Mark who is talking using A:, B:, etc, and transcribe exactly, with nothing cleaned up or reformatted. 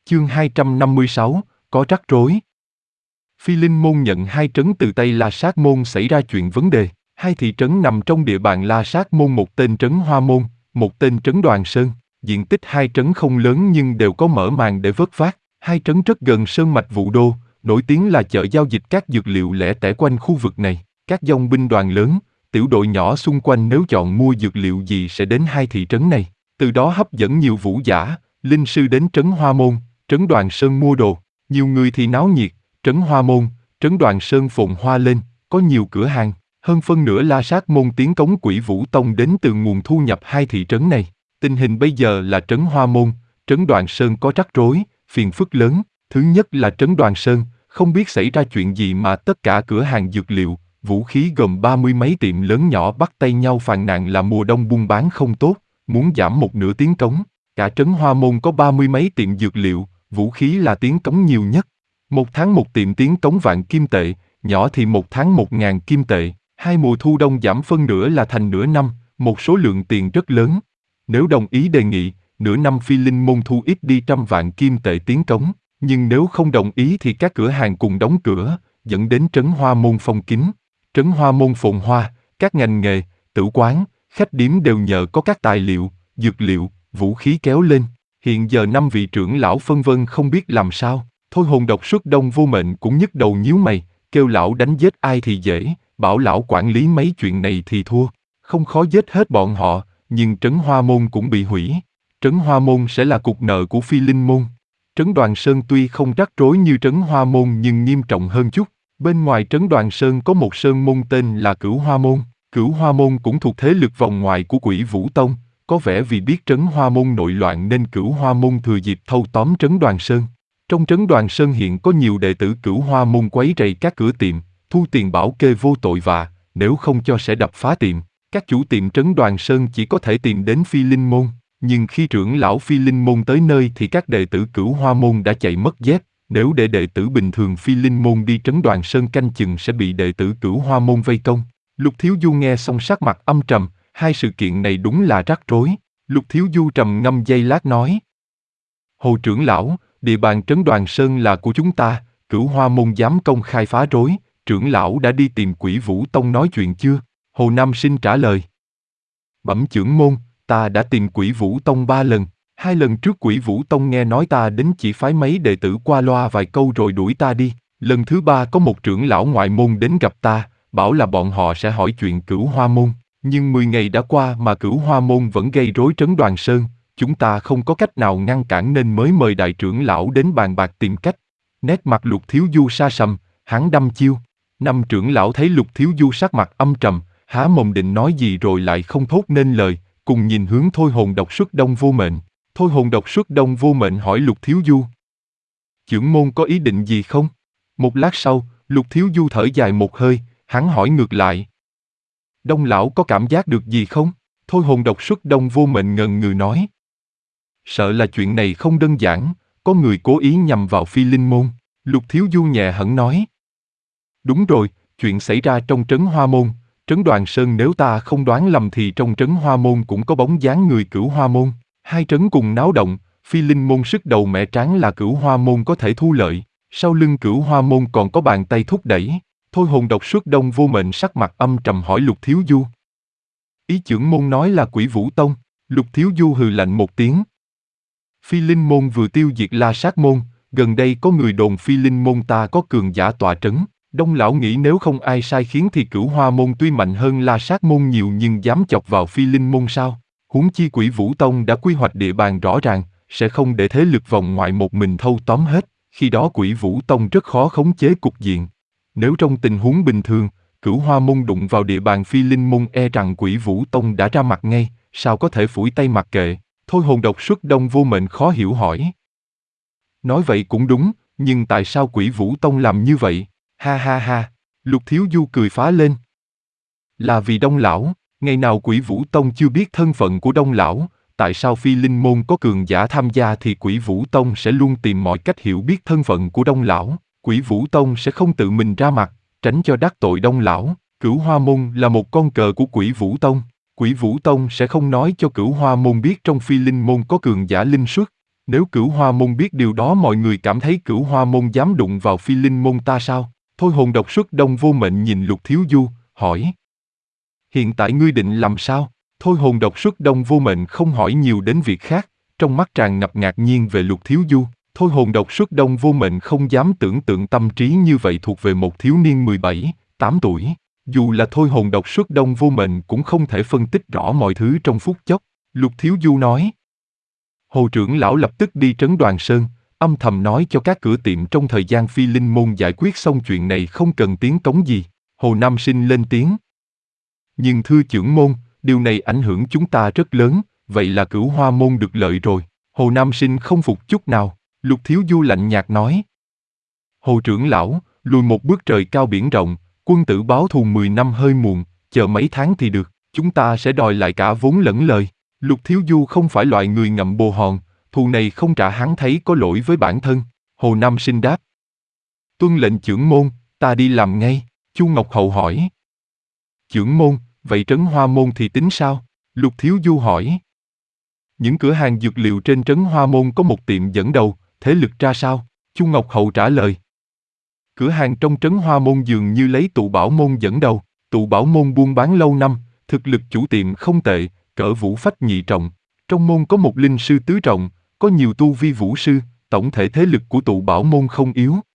A: Chương hai trăm năm mươi sáu, có rắc rối. Phi Linh Môn nhận hai trấn từ tay La Sát Môn xảy ra chuyện vấn đề. Hai thị trấn nằm trong địa bàn La Sát Môn, một tên trấn Hoa Môn, một tên trấn Đoàn Sơn. Diện tích hai trấn không lớn nhưng đều có mở màn để vớt vát. Hai trấn rất gần sơn mạch Vũ Đô, nổi tiếng là chợ giao dịch các dược liệu lẻ tẻ quanh khu vực này. Các dòng binh đoàn lớn, tiểu đội nhỏ xung quanh nếu chọn mua dược liệu gì sẽ đến hai thị trấn này. Từ đó hấp dẫn nhiều vũ giả, linh sư đến trấn Hoa Môn, trấn Đoàn Sơn mua đồ. Nhiều người thì náo nhiệt, trấn Hoa Môn, trấn Đoàn Sơn phồn hoa lên, có nhiều cửa hàng. Hơn phân nửa La Sát Môn tiến cống Quỷ Vũ Tông đến từ nguồn thu nhập hai thị trấn này. Tình hình bây giờ là trấn Hoa Môn, trấn Đoàn Sơn có rắc rối, phiền phức lớn. Thứ nhất là trấn Đoàn Sơn, không biết xảy ra chuyện gì mà tất cả cửa hàng dược liệu, vũ khí gồm ba mươi mấy tiệm lớn nhỏ bắt tay nhau phàn nàn là mùa đông buôn bán không tốt, muốn giảm một nửa tiến cống. Cả trấn Hoa Môn có ba mươi mấy tiệm dược liệu, vũ khí là tiến cống nhiều nhất. Một tháng một tiệm tiến cống vạn kim tệ, nhỏ thì một tháng một ngàn kim tệ. Hai mùa thu đông giảm phân nửa là thành nửa năm, một số lượng tiền rất lớn. Nếu đồng ý đề nghị, nửa năm Phi Linh Môn thu ít đi trăm vạn kim tệ tiến cống, nhưng nếu không đồng ý thì các cửa hàng cùng đóng cửa, dẫn đến trấn Hoa Môn phong kín. Trấn Hoa Môn phồn hoa, các ngành nghề, tử quán, khách điếm đều nhờ có các tài liệu, dược liệu, vũ khí kéo lên. Hiện giờ năm vị trưởng lão phân vân không biết làm sao. Thôi Hồn Độc Xuất Đông Vô Mệnh cũng nhức đầu nhíu mày, kêu lão đánh giết ai thì dễ, bảo lão quản lý mấy chuyện này thì thua. Không khó giết hết bọn họ, nhưng trấn Hoa Môn cũng bị hủy. Trấn Hoa Môn sẽ là cục nợ của Phi Linh Môn. Trấn Đoàn Sơn tuy không rắc rối như trấn Hoa Môn nhưng nghiêm trọng hơn chút. Bên ngoài trấn Đoàn Sơn có một sơn môn tên là Cửu Hoa Môn. Cửu Hoa Môn cũng thuộc thế lực vòng ngoài của Quỷ Vũ Tông. Có vẻ vì biết trấn Hoa Môn nội loạn nên Cửu Hoa Môn thừa dịp thâu tóm trấn Đoàn Sơn. Trong trấn Đoàn Sơn hiện có nhiều đệ tử Cửu Hoa Môn quấy rầy các cửa tiệm, thu tiền bảo kê vô tội vạ, nếu không cho sẽ đập phá tiệm. Các chủ tiệm trấn Đoàn Sơn chỉ có thể tìm đến Phi Linh Môn, nhưng khi trưởng lão Phi Linh Môn tới nơi thì các đệ tử Cửu Hoa Môn đã chạy mất dép. Nếu để đệ tử bình thường Phi Linh Môn đi trấn Đoàn Sơn canh chừng sẽ bị đệ tử Cửu Hoa Môn vây công. Lục Thiếu Du nghe xong sắc mặt âm trầm, hai sự kiện này đúng là rắc rối. Lục Thiếu Du trầm ngâm giây lát nói: Hồ trưởng lão, địa bàn trấn Đoàn Sơn là của chúng ta, Cửu Hoa Môn dám công khai phá rối, trưởng lão đã đi tìm Quỷ Vũ Tông nói chuyện chưa? Hồ Nam Sinh trả lời: Bẩm trưởng môn, ta đã tìm Quỷ Vũ Tông ba lần. Hai lần trước Quỷ Vũ Tông nghe nói ta đến chỉ phái mấy đệ tử qua loa vài câu rồi đuổi ta đi. Lần thứ ba có một trưởng lão ngoại môn đến gặp ta, bảo là bọn họ sẽ hỏi chuyện Cửu Hoa Môn. Nhưng mười ngày đã qua mà Cửu Hoa Môn vẫn gây rối trấn Đoàn Sơn. Chúng ta không có cách nào ngăn cản nên mới mời đại trưởng lão đến bàn bạc tìm cách. Nét mặt Lục Thiếu Du sa sầm, hắn đăm chiêu. Năm trưởng lão thấy Lục Thiếu Du sắc mặt âm trầm, há mồm định nói gì rồi lại không thốt nên lời, cùng nhìn hướng Thôi Hồn Độc Xuất Đông Vô Mệnh. Thôi Hồn Độc Xuất Đông Vô Mệnh hỏi Lục Thiếu Du: Trưởng môn có ý định gì không? Một lát sau, Lục Thiếu Du thở dài một hơi, hắn hỏi ngược lại: Đông lão có cảm giác được gì không? Thôi Hồn Độc Xuất Đông Vô Mệnh ngần ngừ nói: Sợ là chuyện này không đơn giản, có người cố ý nhằm vào Phi Linh Môn. Lục Thiếu Du nhẹ hẳn nói: Đúng rồi, chuyện xảy ra trong trấn Hoa Môn, trấn Đoàn Sơn nếu ta không đoán lầm thì trong trấn Hoa Môn cũng có bóng dáng người Cửu Hoa Môn. Hai trấn cùng náo động, Phi Linh Môn sức đầu mẻ tráng là Cửu Hoa Môn có thể thu lợi, sau lưng Cửu Hoa Môn còn có bàn tay thúc đẩy. Thôi Hồn Độc Xuất Đông Vô Mệnh sắc mặt âm trầm hỏi Lục Thiếu Du: Ý trưởng môn nói là Quỷ Vũ Tông? Lục Thiếu Du hừ lạnh một tiếng: Phi Linh Môn vừa tiêu diệt La Sát Môn, gần đây có người đồn Phi Linh Môn ta có cường giả tọa trấn. Đông lão nghĩ nếu không ai sai khiến thì Cửu Hoa Môn tuy mạnh hơn La Sát Môn nhiều nhưng dám chọc vào Phi Linh Môn sao? Huống chi Quỷ Vũ Tông đã quy hoạch địa bàn rõ ràng, sẽ không để thế lực vòng ngoại một mình thâu tóm hết, khi đó Quỷ Vũ Tông rất khó khống chế cục diện. Nếu trong tình huống bình thường, Cửu Hoa Môn đụng vào địa bàn Phi Linh Môn e rằng Quỷ Vũ Tông đã ra mặt ngay, sao có thể phủi tay mặc kệ? Thôi Hồn Độc Xuất Đông Vô Mệnh khó hiểu hỏi: Nói vậy cũng đúng, nhưng tại sao Quỷ Vũ Tông làm như vậy? Ha ha ha, Lục Thiếu Du cười phá lên: Là vì Đông lão, ngày nào Quỷ Vũ Tông chưa biết thân phận của Đông lão, tại sao Phi Linh Môn có cường giả tham gia thì Quỷ Vũ Tông sẽ luôn tìm mọi cách hiểu biết thân phận của Đông lão. Quỷ Vũ Tông sẽ không tự mình ra mặt, tránh cho đắc tội Đông lão. Cửu Hoa Môn là một con cờ của Quỷ Vũ Tông. Quỷ Vũ Tông sẽ không nói cho Cửu Hoa Môn biết trong Phi Linh Môn có cường giả linh xuất. Nếu Cửu Hoa Môn biết điều đó, mọi người cảm thấy Cửu Hoa Môn dám đụng vào Phi Linh Môn ta sao? Thôi hồn độc xuất đông vô mệnh nhìn Lục Thiếu Du, hỏi. Hiện tại ngươi định làm sao? Thôi hồn độc xuất đông vô mệnh không hỏi nhiều đến việc khác, trong mắt tràn ngập ngạc nhiên về Lục Thiếu Du. Thôi hồn độc xuất đông vô mệnh không dám tưởng tượng tâm trí như vậy thuộc về một thiếu niên mười bảy, tám tuổi. Dù là thôi hồn độc xuất đông vô mệnh cũng không thể phân tích rõ mọi thứ trong phút chốc. Lục Thiếu Du nói. Hồ trưởng lão lập tức đi trấn Đoàn Sơn, âm thầm nói cho các cửa tiệm trong thời gian Phi Linh Môn giải quyết xong chuyện này không cần tiếng cống gì. Hồ Nam Sinh lên tiếng. Nhưng thưa trưởng môn, điều này ảnh hưởng chúng ta rất lớn, vậy là Cửu Hoa Môn được lợi rồi. Hồ Nam Sinh không phục chút nào. Lục Thiếu Du lạnh nhạt nói. Hồ trưởng lão, lùi một bước trời cao biển rộng, quân tử báo thù mười năm hơi muộn, chờ mấy tháng thì được, chúng ta sẽ đòi lại cả vốn lẫn lời. Lục Thiếu Du không phải loại người ngậm bồ hòn, thù này không trả hắn thấy có lỗi với bản thân. Hồ Nam Sinh đáp. Tuân lệnh trưởng môn, ta đi làm ngay. Chu Ngọc Hậu hỏi. Trưởng môn, vậy Trấn Hoa Môn thì tính sao? Lục Thiếu Du hỏi. Những cửa hàng dược liệu trên Trấn Hoa Môn có một tiệm dẫn đầu, thế lực ra sao? Chu Ngọc Hậu trả lời. Cửa hàng trong Trấn Hoa Môn dường như lấy Tụ Bảo Môn dẫn đầu. Tụ Bảo Môn buôn bán lâu năm, thực lực chủ tiệm không tệ, cỡ vũ phách nhị trọng. Trong môn có một linh sư tứ trọng, có nhiều tu vi vũ sư, tổng thể thế lực của Tụ Bảo Môn không yếu.